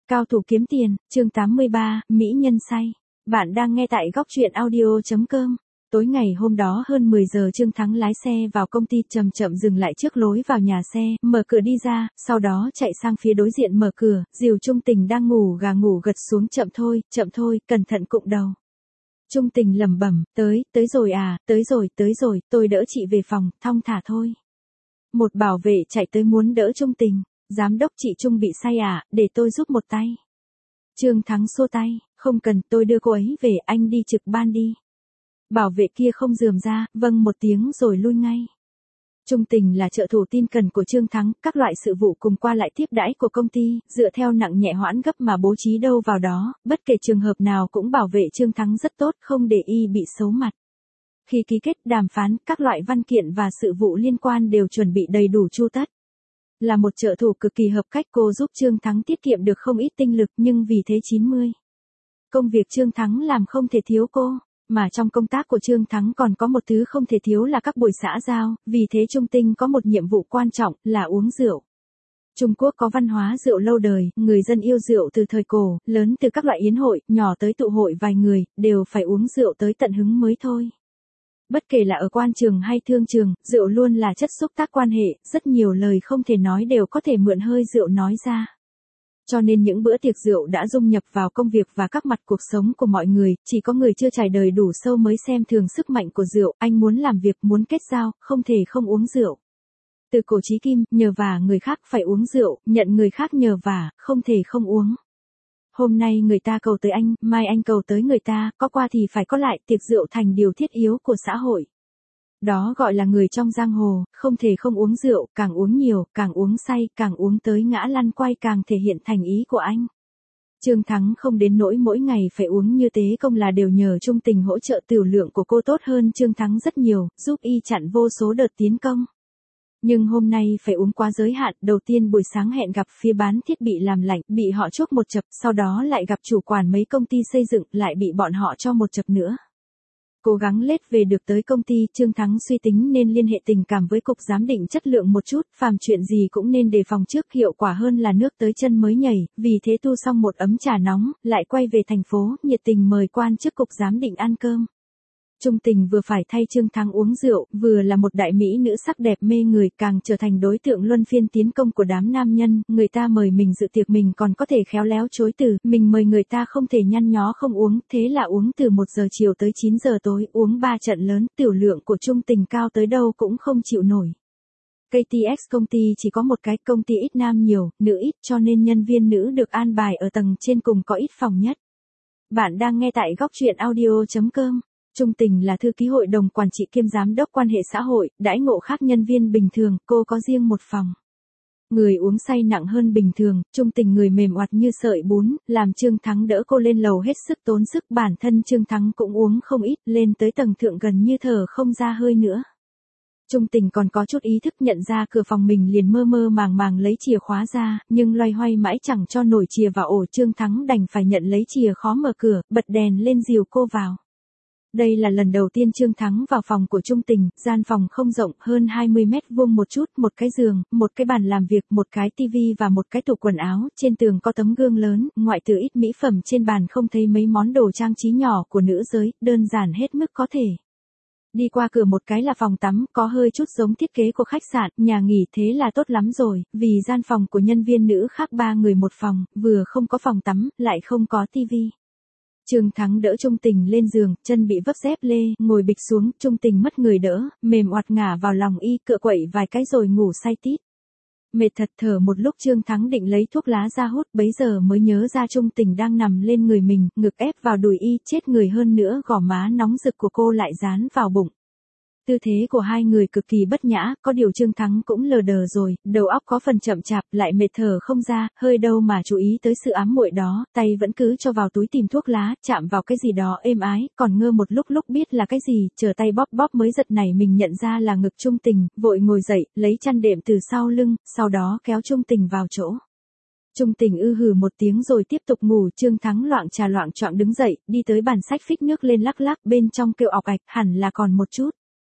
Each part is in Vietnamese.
Cao thủ kiếm tiền, chương 83, Mỹ nhân say. Bạn đang nghe tại góc truyện audio.com. Tối ngày hôm đó hơn 10 giờ Trương Thắng lái xe vào công ty chậm chậm dừng lại trước lối vào nhà xe, mở cửa đi ra, sau đó chạy sang phía đối diện mở cửa, dìu Trung Tình đang ngủ gà ngủ gật xuống chậm thôi, cẩn thận cụng đầu. Trung Tình lẩm bẩm, tới rồi à, tới rồi, tôi đỡ chị về phòng, thong thả thôi. Một bảo vệ chạy tới muốn đỡ Trung Tình. Giám đốc chị Trung bị say à, để tôi giúp một tay. Trương Thắng xua tay, không cần, tôi đưa cô ấy về, anh đi trực ban đi. Bảo vệ kia không rườm ra, vâng một tiếng rồi lui ngay. Trung Tình là trợ thủ tin cẩn của Trương Thắng, các loại sự vụ cùng qua lại tiếp đãi của công ty, dựa theo nặng nhẹ hoãn gấp mà bố trí đâu vào đó, bất kể trường hợp nào cũng bảo vệ Trương Thắng rất tốt, không để y bị xấu mặt. Khi ký kết đàm phán, các loại văn kiện và sự vụ liên quan đều chuẩn bị đầy đủ chu tất. Là một trợ thủ cực kỳ hợp cách, cô giúp Trương Thắng tiết kiệm được không ít tinh lực, nhưng vì thế 90. Công việc Trương Thắng làm không thể thiếu cô, mà trong công tác của Trương Thắng còn có một thứ không thể thiếu là các buổi xã giao, vì thế Trung Tinh có một nhiệm vụ quan trọng là uống rượu. Trung Quốc có văn hóa rượu lâu đời, người dân yêu rượu từ thời cổ, lớn từ các loại yến hội, nhỏ tới tụ hội vài người, đều phải uống rượu tới tận hứng mới thôi. Bất kể là ở quan trường hay thương trường, rượu luôn là chất xúc tác quan hệ, rất nhiều lời không thể nói đều có thể mượn hơi rượu nói ra. Cho nên những bữa tiệc rượu đã dung nhập vào công việc và các mặt cuộc sống của mọi người, chỉ có người chưa trải đời đủ sâu mới xem thường sức mạnh của rượu, anh muốn làm việc, muốn kết giao, không thể không uống rượu. Từ cổ chí kim, nhờ vả người khác phải uống rượu, nhận người khác nhờ vả, không thể không uống. Hôm nay người ta cầu tới anh, mai anh cầu tới người ta, có qua thì phải có lại, tiệc rượu thành điều thiết yếu của xã hội. Đó gọi là người trong giang hồ, không thể không uống rượu, càng uống nhiều, càng uống say, càng uống tới ngã lăn quay càng thể hiện thành ý của anh. Trương Thắng không đến nỗi mỗi ngày phải uống như thế, công là đều nhờ Trung Tình hỗ trợ, tiểu lượng của cô tốt hơn Trương Thắng rất nhiều, giúp y chặn vô số đợt tiến công. Nhưng hôm nay phải uống quá giới hạn, đầu tiên buổi sáng hẹn gặp phía bán thiết bị làm lạnh, bị họ chốt một chập, sau đó lại gặp chủ quản mấy công ty xây dựng, lại bị bọn họ cho một chập nữa. Cố gắng lết về được tới công ty, Trương Thắng suy tính nên liên hệ tình cảm với cục giám định chất lượng một chút, phàm chuyện gì cũng nên đề phòng trước, hiệu quả hơn là nước tới chân mới nhảy, vì thế tu xong một ấm trà nóng, lại quay về thành phố, nhiệt tình mời quan chức cục giám định ăn cơm. Trung Tình vừa phải thay Trương Thắng uống rượu, vừa là một đại mỹ nữ sắc đẹp mê người, càng trở thành đối tượng luân phiên tiến công của đám nam nhân, người ta mời mình dự tiệc mình còn có thể khéo léo chối từ, mình mời người ta không thể nhăn nhó không uống, thế là uống từ 1 giờ chiều tới 9 giờ tối, uống 3 trận lớn, tiểu lượng của Trung Tình cao tới đâu cũng không chịu nổi. KTX công ty chỉ có một cái, công ty ít nam nhiều, nữ ít, cho nên nhân viên nữ được an bài ở tầng trên cùng có ít phòng nhất. Bạn đang nghe tại góc truyện audio.com. Trung Tình là thư ký hội đồng quản trị kiêm giám đốc quan hệ xã hội, đãi ngộ khác nhân viên bình thường, cô có riêng một phòng. Người uống say nặng hơn bình thường, Trung Tình người mềm oặt như sợi bún, làm Trương Thắng đỡ cô lên lầu hết sức tốn sức, bản thân Trương Thắng cũng uống không ít, lên tới tầng thượng gần như thở không ra hơi nữa. Trung Tình còn có chút ý thức, nhận ra cửa phòng mình liền mơ mơ màng màng lấy chìa khóa ra, nhưng loay hoay mãi chẳng cho nổi chìa vào ổ, Trương Thắng đành phải nhận lấy chìa khó mở cửa, bật đèn lên dìu cô vào. Đây là lần đầu tiên Trương Thắng vào phòng của Trung Tình, gian phòng không rộng, hơn 20 mét vuông một chút, một cái giường, một cái bàn làm việc, một cái tivi và một cái tủ quần áo, trên tường có tấm gương lớn, ngoại trừ ít mỹ phẩm trên bàn không thấy mấy món đồ trang trí nhỏ của nữ giới, đơn giản hết mức có thể. Đi qua cửa một cái là phòng tắm, có hơi chút giống thiết kế của khách sạn, nhà nghỉ, thế là tốt lắm rồi, vì gian phòng của nhân viên nữ khác 3 người một phòng, vừa không có phòng tắm, lại không có tivi. Trương Thắng đỡ Trung Tình lên giường, chân bị vấp dép lê, ngồi bịch xuống, Trung Tình mất người đỡ, mềm oặt ngả vào lòng y, cựa quậy vài cái rồi ngủ say tít. Mệt thật, thở một lúc Trương Thắng định lấy thuốc lá ra hút, bấy giờ mới nhớ ra Trung Tình đang nằm lên người mình, ngực ép vào đùi y, chết người hơn nữa, gò má nóng rực của cô lại dán vào bụng. Tư thế của hai người cực kỳ bất nhã, có điều Trương Thắng cũng lờ đờ rồi, đầu óc có phần chậm chạp, lại mệt thở không ra, hơi đâu mà chú ý tới sự ám muội đó, tay vẫn cứ cho vào túi tìm thuốc lá, chạm vào cái gì đó êm ái, còn ngơ một lúc biết là cái gì, chờ tay bóp bóp mới giật nảy mình nhận ra là ngực Trung Tình, vội ngồi dậy, lấy chăn đệm từ sau lưng, sau đó kéo Trung Tình vào chỗ. Trung Tình hừ một tiếng rồi tiếp tục ngủ, Trương Thắng loạng choạng đứng dậy, đi tới bàn sách phích nước lên lắc lắc, bên trong kêu ọc ạch, hẳn là còn một chút.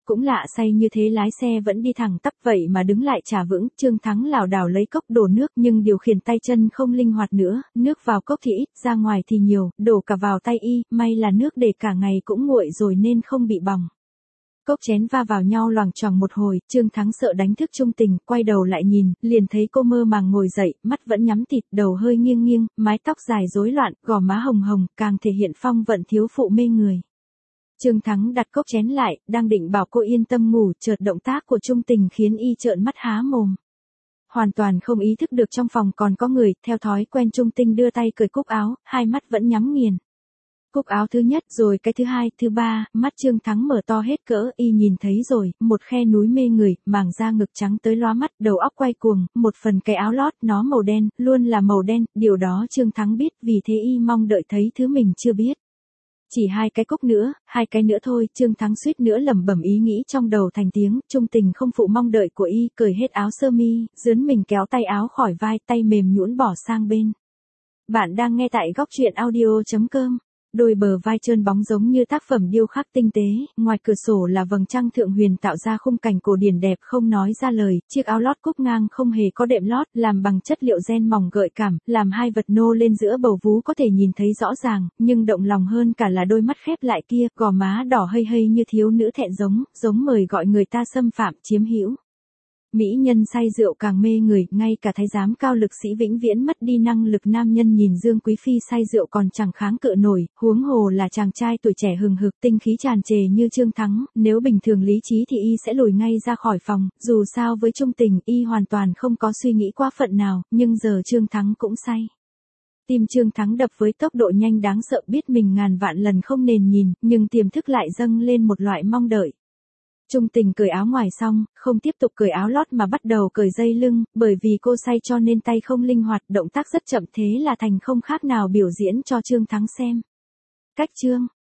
Cũng lạ say như thế lái xe vẫn đi thẳng tắp vậy mà đứng lại chả vững, Trương Thắng lảo đảo lấy cốc đổ nước nhưng điều khiển tay chân không linh hoạt nữa, nước vào cốc thì ít, ra ngoài thì nhiều, đổ cả vào tay y, may là nước để cả ngày cũng nguội rồi nên không bị bỏng. Cốc chén va vào nhau loằng choằng một hồi, Trương Thắng sợ đánh thức Trung Tình, quay đầu lại nhìn, liền thấy cô mơ màng ngồi dậy, mắt vẫn nhắm tịt, đầu hơi nghiêng nghiêng, mái tóc dài rối loạn, gò má hồng hồng, càng thể hiện phong vận thiếu phụ mê người. Trương Thắng đặt cốc chén lại, đang định bảo cô yên tâm ngủ, chợt động tác của Trung Tình khiến y trợn mắt há mồm. Hoàn toàn không ý thức được trong phòng còn có người, theo thói quen Trung Tình đưa tay cởi cúc áo, hai mắt vẫn nhắm nghiền. Cúc áo thứ nhất rồi cái thứ hai, thứ ba, mắt Trương Thắng mở to hết cỡ, y nhìn thấy rồi, một khe núi mê người, màng da ngực trắng tới lóa mắt, đầu óc quay cuồng, một phần cái áo lót, nó màu đen, luôn là màu đen, điều đó Trương Thắng biết, vì thế y mong đợi thấy thứ mình chưa biết. Chỉ hai cái cúc nữa, hai cái nữa thôi, Trương Thắng suýt nữa lẩm bẩm ý nghĩ trong đầu thành tiếng, Trung Tình không phụ mong đợi của y, cởi hết áo sơ mi, dướn mình kéo tay áo khỏi vai, tay mềm nhũn bỏ sang bên. Bạn đang nghe tại góc truyện audio.com. Đôi bờ vai trơn bóng giống như tác phẩm điêu khắc tinh tế, ngoài cửa sổ là vầng trăng thượng huyền tạo ra khung cảnh cổ điển đẹp không nói ra lời, chiếc áo lót cúc ngang không hề có đệm lót, làm bằng chất liệu ren mỏng gợi cảm, làm hai vật nô lên giữa bầu vú có thể nhìn thấy rõ ràng, nhưng động lòng hơn cả là đôi mắt khép lại kia, gò má đỏ hây hây như thiếu nữ thẹn giống mời gọi người ta xâm phạm, chiếm hữu. Mỹ nhân say rượu càng mê người, ngay cả thái giám cao lực sĩ vĩnh viễn mất đi năng lực nam nhân nhìn Dương Quý Phi say rượu còn chẳng kháng cự nổi, huống hồ là chàng trai tuổi trẻ hừng hực tinh khí tràn trề như Trương Thắng, nếu bình thường lý trí thì y sẽ lùi ngay ra khỏi phòng, dù sao với Trung Tình y hoàn toàn không có suy nghĩ quá phận nào, nhưng giờ Trương Thắng cũng say. Tim Trương Thắng đập với tốc độ nhanh đáng sợ biết mình ngàn vạn lần không nên nhìn, nhưng tiềm thức lại dâng lên một loại mong đợi. Trung Tình cởi áo ngoài xong, không tiếp tục cởi áo lót mà bắt đầu cởi dây lưng, bởi vì cô say cho nên tay không linh hoạt, động tác rất chậm thế là thành không khác nào biểu diễn cho Trương Thắng xem. Cách chương